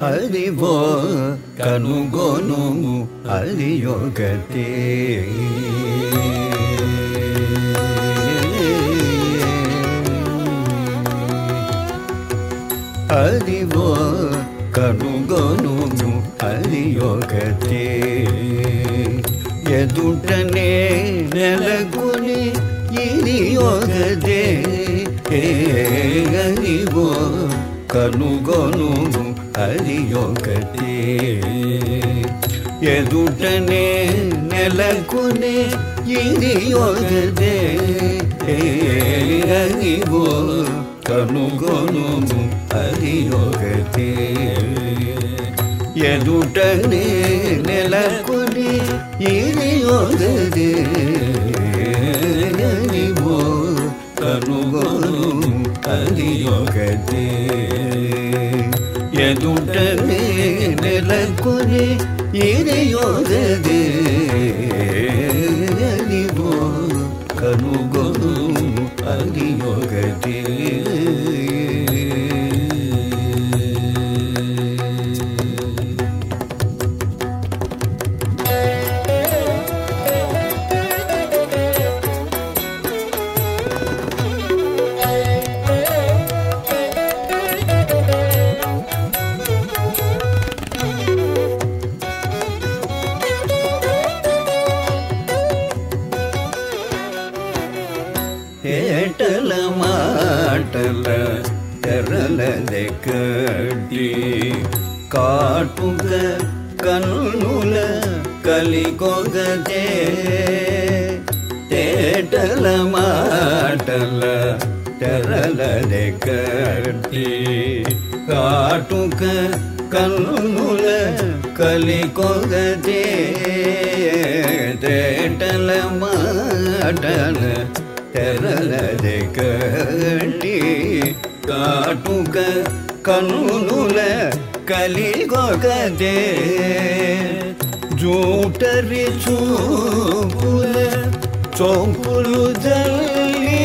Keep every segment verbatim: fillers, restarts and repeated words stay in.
అదివో కనుగొనుము అది ఒకటే. అదివో కనుగొనుము అది ఒకటే. ఎదుటనే నెలకొని ఇది ఒకటే. అదివో కనుగొనుము అది ఒకటే. ఎదుటనే నెలకొని ఇది ఒకటే. అదివో కనుగొనుము అది ఒకటే. ఎదుటనే నెలకొని ఇది ఒకటే. అదివో కనుగొనుము అది ఒకటే. ఎదుటనే నెలకొని ఇది ఒకటే. అదివో కనుగొనుము అది ఒకటే. ఏటల మాటల తెరలదే కడ్డి కాటుక కన్నుల కలిగొగదే. తేటల మాటల తెరలదే కడ్డి కాటుక కన్నుల కలిగొగదే. తేటల మాటల తెరలదే కడ్డి కాటుక కన్నుల కలిగొగదే. జూటరి చూపుల చొంపులు జల్లి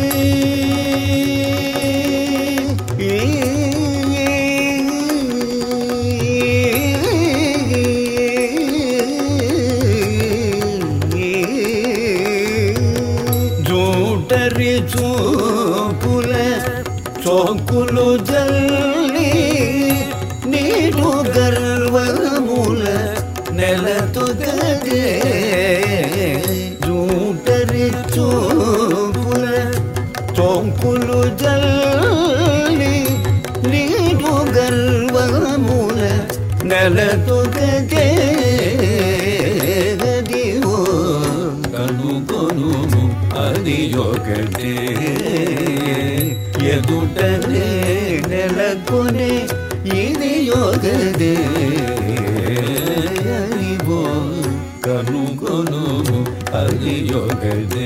జూటరి చూపుల చొంకులు జల్లి నీరు గర్వముల నెలతుగదే. జూటరి చూపుల చొంకులు జల్లి నీరు గర్వముల నెలతుగదే. అదివో కనుగొనుము అది ఒకటే. ఎదుటనే నెలకొని ఇది ఒకటే. అదివో కనుగొనుము అది ఒకటే.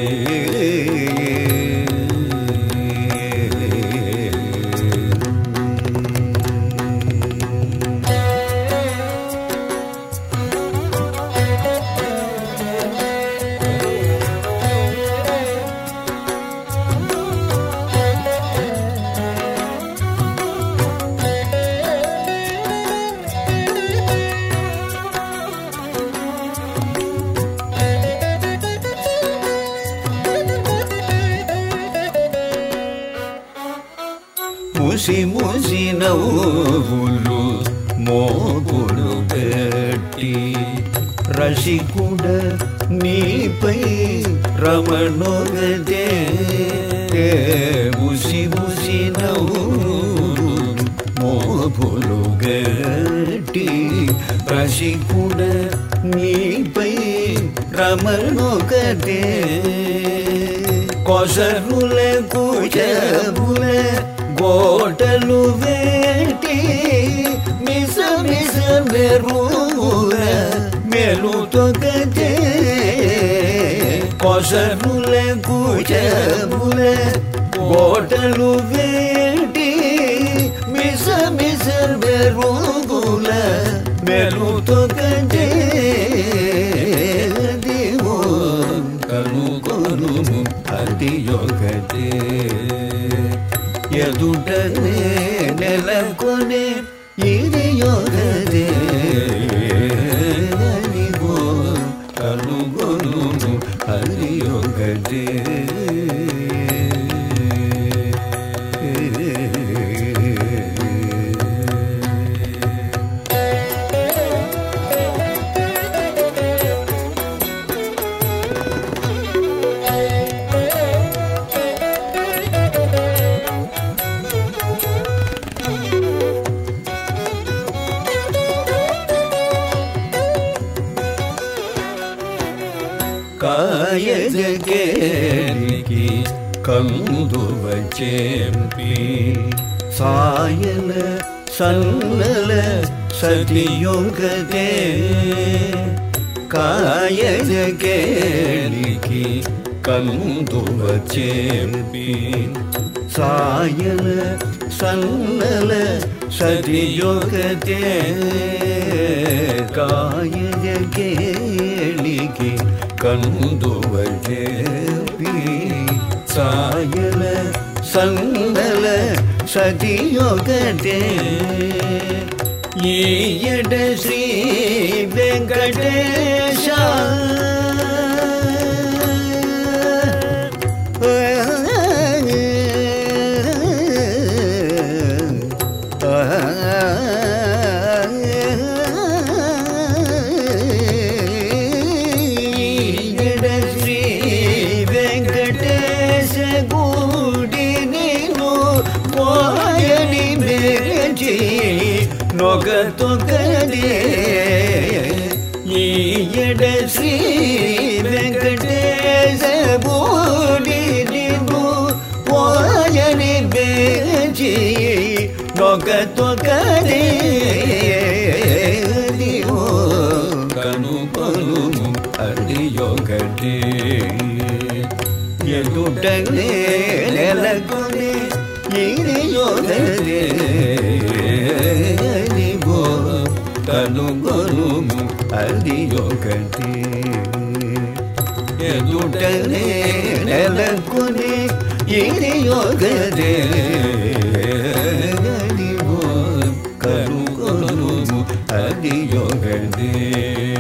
ముసి ముసి నవ్వులు మోపులు పెట్టి రసికుడ నీపై రమణోగదే. ముసి ముసి నవ్వులు మోపులు గట్టి రసికుడ నీపై రమణోగదే. కొసరుల కుజముల గోటలు వేటి మిస మిస మెరుల మెలుతొగదే. కొసరుల కుజముల గోటలు వేటి మిస మిస మెరుల మెలుతొగదే. అదివో కనుగొనుము అది ఒకటే. ఎదుటనే నెలకొని ఇది యోగదే అనివో కనుగొనుము హరి యోగదే కాయజగేనికి కందువ చేంపి సాయల సన్నల సతియోగదే కాయజగేనికి కందువ చేంపి సాయల సన్నల సతియోగదే కాయజగేనికి కందువ చేపి సాయల సన్నల సతియోగదే ఈయడ శ్రీ వెంకటేశ నొగతొగదే ఈయడ శ్రీ వెంకటేశ బూడిను పోయని బేచి నొగతొగదే కనుకొనుము హరి యోగదే ఎదుటనే నెలకొని ఇది యోగదే కనుగొనుము హరి యోగదే ఎదుటనే నెలకొని ఇది యోగదే కనుగొనుము హరి యోగదే